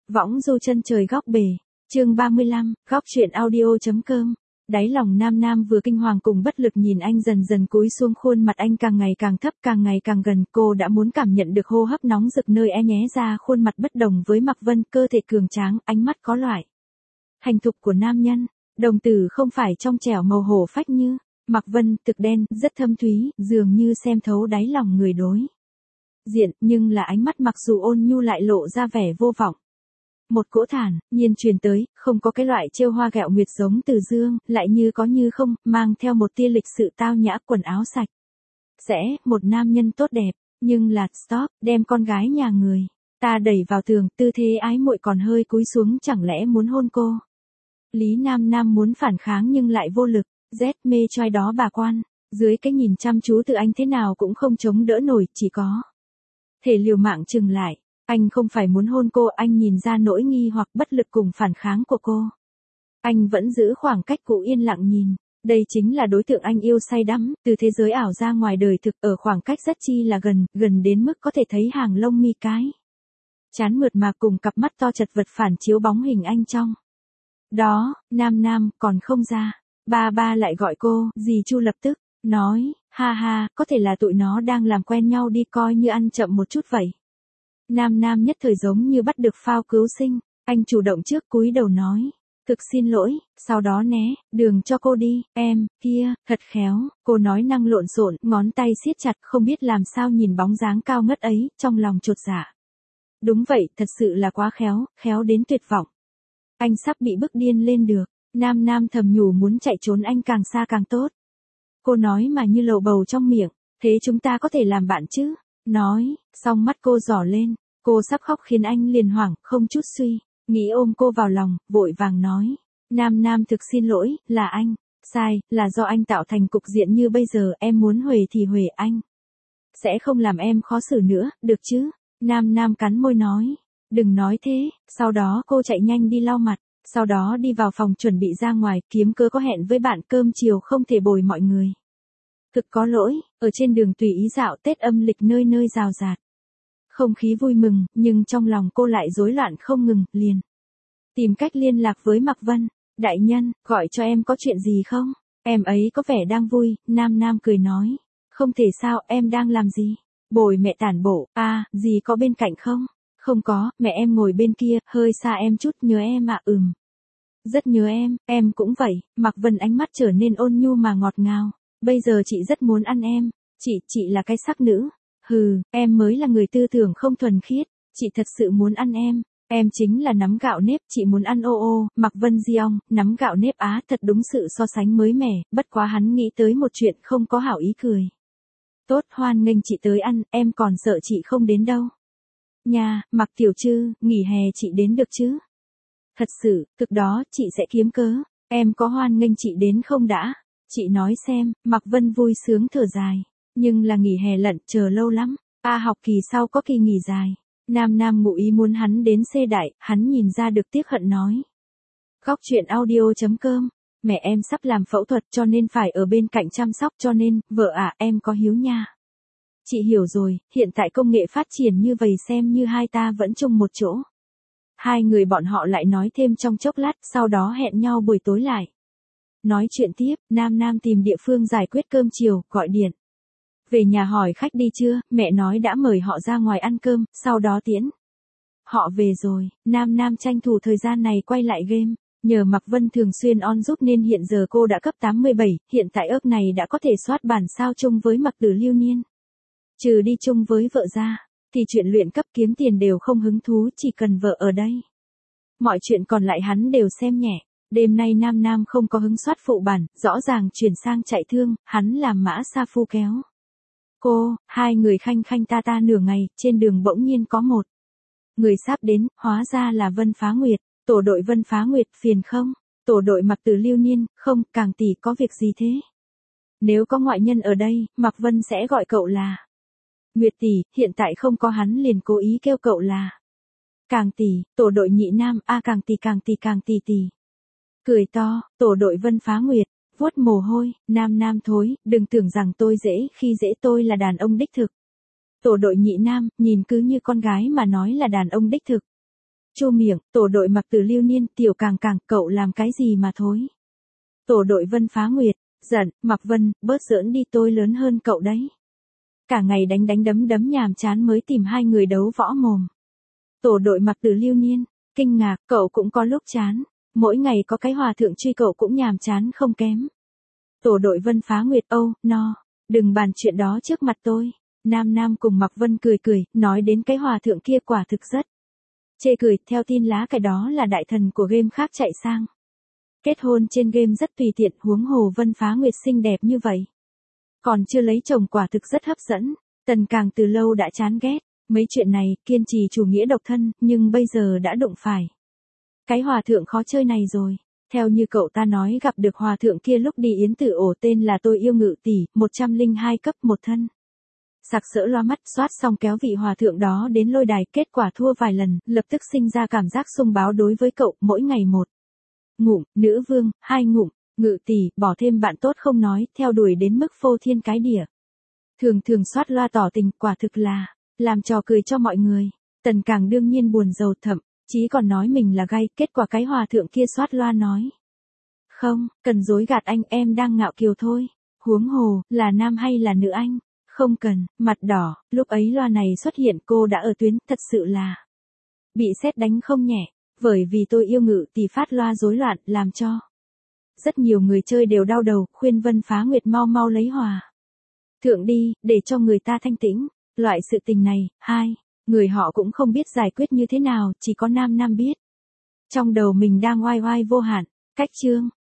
Võng du chân trời góc bể, chương 35, góc truyện audio.com. Đáy lòng Nam vừa kinh hoàng cùng bất lực nhìn anh dần dần cúi xuống, khuôn mặt anh càng ngày càng thấp, càng ngày càng gần. Cô đã muốn cảm nhận được hô hấp nóng rực nơi nhé ra, khuôn mặt bất đồng với Mạc Vân, cơ thể cường tráng, ánh mắt có loại thành thục của nam nhân, đồng tử không phải trong trẻo màu hổ phách như Mạc Vân, thực đen, rất thâm thúy, dường như xem thấu đáy lòng người đối diện, nhưng là ánh mắt mặc dù ôn nhu lại lộ ra vẻ vô vọng. Một cỗ thản nhiên truyền tới, không có cái loại trêu hoa ghẹo nguyệt giống Từ Dương, lại như có như không, mang theo một tia lịch sự tao nhã, quần áo sạch sẽ, một nam nhân tốt đẹp, nhưng là stop, đem con gái nhà người ta đẩy vào tường, tư thế ái muội còn hơi cúi xuống, chẳng lẽ muốn hôn cô? Lý Nam muốn phản kháng nhưng lại vô lực, rét mê choai đó bà quan, dưới cái nhìn chăm chú từ anh thế nào cũng không chống đỡ nổi, chỉ có thể liều mạng chừng lại. Anh không phải muốn hôn cô, anh nhìn ra nỗi nghi hoặc bất lực cùng phản kháng của cô. Anh vẫn giữ khoảng cách cũ, yên lặng nhìn. Đây chính là đối tượng anh yêu say đắm, từ thế giới ảo ra ngoài đời thực, ở khoảng cách rất chi là gần, gần đến mức có thể thấy hàng lông mi cái chán mượt mà cùng cặp mắt to chật vật phản chiếu bóng hình anh trong đó. Nam còn không ra. Ba lại gọi cô, dì Chu lập tức nói, ha, có thể là tụi nó đang làm quen nhau đi, coi như ăn chậm một chút vậy. Nam nhất thời giống như bắt được phao cứu sinh, anh chủ động trước cúi đầu nói, thực xin lỗi, sau đó né đường cho cô đi, em, kia, thật khéo, cô nói năng lộn xộn, ngón tay siết chặt, không biết làm sao nhìn bóng dáng cao ngất ấy, trong lòng chột dạ. Đúng vậy, thật sự là quá khéo đến tuyệt vọng. Anh sắp bị bức điên lên được, Nam thầm nhủ muốn chạy trốn anh càng xa càng tốt. Cô nói mà như lầu bầu trong miệng, thế chúng ta có thể làm bạn chứ? Nói, xong mắt cô giỏ lên, cô sắp khóc khiến anh liền hoảng, không chút suy nghĩ ôm cô vào lòng, vội vàng nói. Nam thực xin lỗi, là anh, sai, là do anh tạo thành cục diện như bây giờ, em muốn huề thì huề, anh sẽ không làm em khó xử nữa, được chứ? Nam cắn môi nói, đừng nói thế, sau đó cô chạy nhanh đi lau mặt, sau đó đi vào phòng chuẩn bị ra ngoài, kiếm cớ có hẹn với bạn, cơm chiều không thể bồi mọi người. Thực có lỗi, ở trên đường tùy ý dạo Tết âm lịch nơi rào rạt. Không khí vui mừng, nhưng trong lòng cô lại rối loạn không ngừng, liền tìm cách liên lạc với Mạc Vân. Đại nhân, gọi cho em có chuyện gì không? Em ấy có vẻ đang vui. Nam cười nói. Không thể sao, em đang làm gì? Bồi mẹ tản bộ. À, dì có bên cạnh không? Không có, mẹ em ngồi bên kia, hơi xa em chút, nhớ em ạ. Rất nhớ em cũng vậy. Mạc Vân ánh mắt trở nên ôn nhu mà ngọt ngào. Bây giờ chị rất muốn ăn em. Chị là cái sắc nữ. Em mới là người tư tưởng không thuần khiết. Chị thật sự muốn ăn em. Em chính là nắm gạo nếp, chị muốn ăn ô. Mạc Vân Diong, nắm gạo nếp á, thật đúng sự so sánh mới mẻ, bất quá hắn nghĩ tới một chuyện không có hảo ý cười. Tốt, hoan nghênh chị tới ăn, em còn sợ chị không đến đâu. Nha, Mạc Tiểu Trư, nghỉ hè chị đến được chứ? Thật sự, thực đó, chị sẽ kiếm cớ. Em có hoan nghênh chị đến không đã? Chị nói xem. Mạc Vân vui sướng thở dài. Nhưng là nghỉ hè lận, chờ lâu lắm. Học kỳ sau có kỳ nghỉ dài. Nam ngụ ý muốn hắn đến xê đại, hắn nhìn ra được tiếc hận nói. Góc truyện audio.com. Mẹ em sắp làm phẫu thuật cho nên phải ở bên cạnh chăm sóc, cho nên, vợ em có hiếu nha. Chị hiểu rồi, hiện tại công nghệ phát triển như vậy, xem như hai ta vẫn chung một chỗ. Hai người bọn họ lại nói thêm trong chốc lát, sau đó hẹn nhau buổi tối lại. Nói chuyện tiếp, Nam tìm địa phương giải quyết cơm chiều, gọi điện về nhà hỏi khách đi chưa, mẹ nói đã mời họ ra ngoài ăn cơm, sau đó tiễn họ về rồi. Nam tranh thủ thời gian này quay lại game, nhờ Mạc Vân thường xuyên on giúp nên hiện giờ cô đã cấp 87, hiện tại ớp này đã có thể soát bản sao chung với Mạc Tử Lưu Niên. Trừ đi chung với vợ ra, thì chuyện luyện cấp kiếm tiền đều không hứng thú, chỉ cần vợ ở đây. Mọi chuyện còn lại hắn đều xem nhẹ. Đêm nay Nam không có hứng soát phụ bản, rõ ràng chuyển sang chạy thương, hắn làm mã sa phu kéo cô, hai người khanh ta nửa ngày, trên đường bỗng nhiên có một người sắp đến, hóa ra là Vân Phá Nguyệt. Tổ đội Vân Phá Nguyệt, phiền không? Tổ đội Mạc Tử Lưu Niên, không, Càng tỷ có việc gì thế? Nếu có ngoại nhân ở đây, Mạc Vân sẽ gọi cậu là Nguyệt tỷ, hiện tại không có, hắn liền cố ý kêu cậu là Càng tỷ. Tổ đội Nhị Nam, Càng tỷ. Cười to, tổ đội Vân Phá Nguyệt, vuốt mồ hôi, Nam thối, đừng tưởng rằng tôi khi dễ, tôi là đàn ông đích thực. Tổ đội Nhị Nam, nhìn cứ như con gái mà nói là đàn ông đích thực. chu miệng, tổ đội Mặc Tử Lưu Niên, Tiểu Càng Càng, cậu làm cái gì mà thối. Tổ đội Vân Phá Nguyệt, giận, Mặc Vân, bớt giỡn đi, tôi lớn hơn cậu đấy. Cả ngày đánh đánh đấm đấm nhàm chán mới tìm hai người đấu võ mồm. Tổ đội Mặc Tử Lưu Niên, kinh ngạc, cậu cũng có lúc chán. Mỗi ngày có cái hòa thượng truy cậu cũng nhàm chán không kém. Tổ đội Vân Phá Nguyệt, no, đừng bàn chuyện đó trước mặt tôi. Nam Nam cùng Mặc Vân cười cười, nói đến cái hòa thượng kia quả thực rất chê cười, theo tin lá cái đó là đại thần của game khác chạy sang. Kết hôn trên game rất tùy tiện, huống hồ Vân Phá Nguyệt xinh đẹp như vậy. Còn chưa lấy chồng quả thực rất hấp dẫn, Tần Càng từ lâu đã chán ghét. Mấy chuyện này, kiên trì chủ nghĩa độc thân, nhưng bây giờ đã đụng phải cái hòa thượng khó chơi này rồi. Theo như cậu ta nói gặp được hòa thượng kia lúc đi yến tử ổ, tên là Tôi Yêu Ngự Tỷ, 102 cấp một thân. Sặc sỡ loa mắt, soát xong kéo vị hòa thượng đó đến lôi đài, kết quả thua vài lần, lập tức sinh ra cảm giác xung báo đối với cậu, mỗi ngày một ngụm, nữ vương, 2 ngụm, Ngự Tỷ, bỏ thêm bạn tốt không nói, theo đuổi đến mức phô thiên cái địa. Thường thường soát loa tỏ tình, quả thực là làm trò cười cho mọi người. Tần Càng đương nhiên buồn rầu, thậm chí còn nói mình là gay, kết quả cái hòa thượng kia soát loa nói. Không, cần dối gạt anh, em đang ngạo kiều thôi. Huống hồ, là nam hay là nữ anh? Không cần, mặt đỏ, lúc ấy loa này xuất hiện cô đã ở tuyến, thật sự là bị sét đánh không nhẹ, bởi vì Tôi Yêu Ngự Tỷ phát loa rối loạn, làm cho rất nhiều người chơi đều đau đầu, khuyên Vân Phá Nguyệt mau mau lấy hòa thượng đi, để cho người ta thanh tĩnh. Loại sự tình này, hai người họ cũng không biết giải quyết như thế nào, chỉ có Nam Nam biết. Trong đầu mình đang oai oai vô hạn, cách chương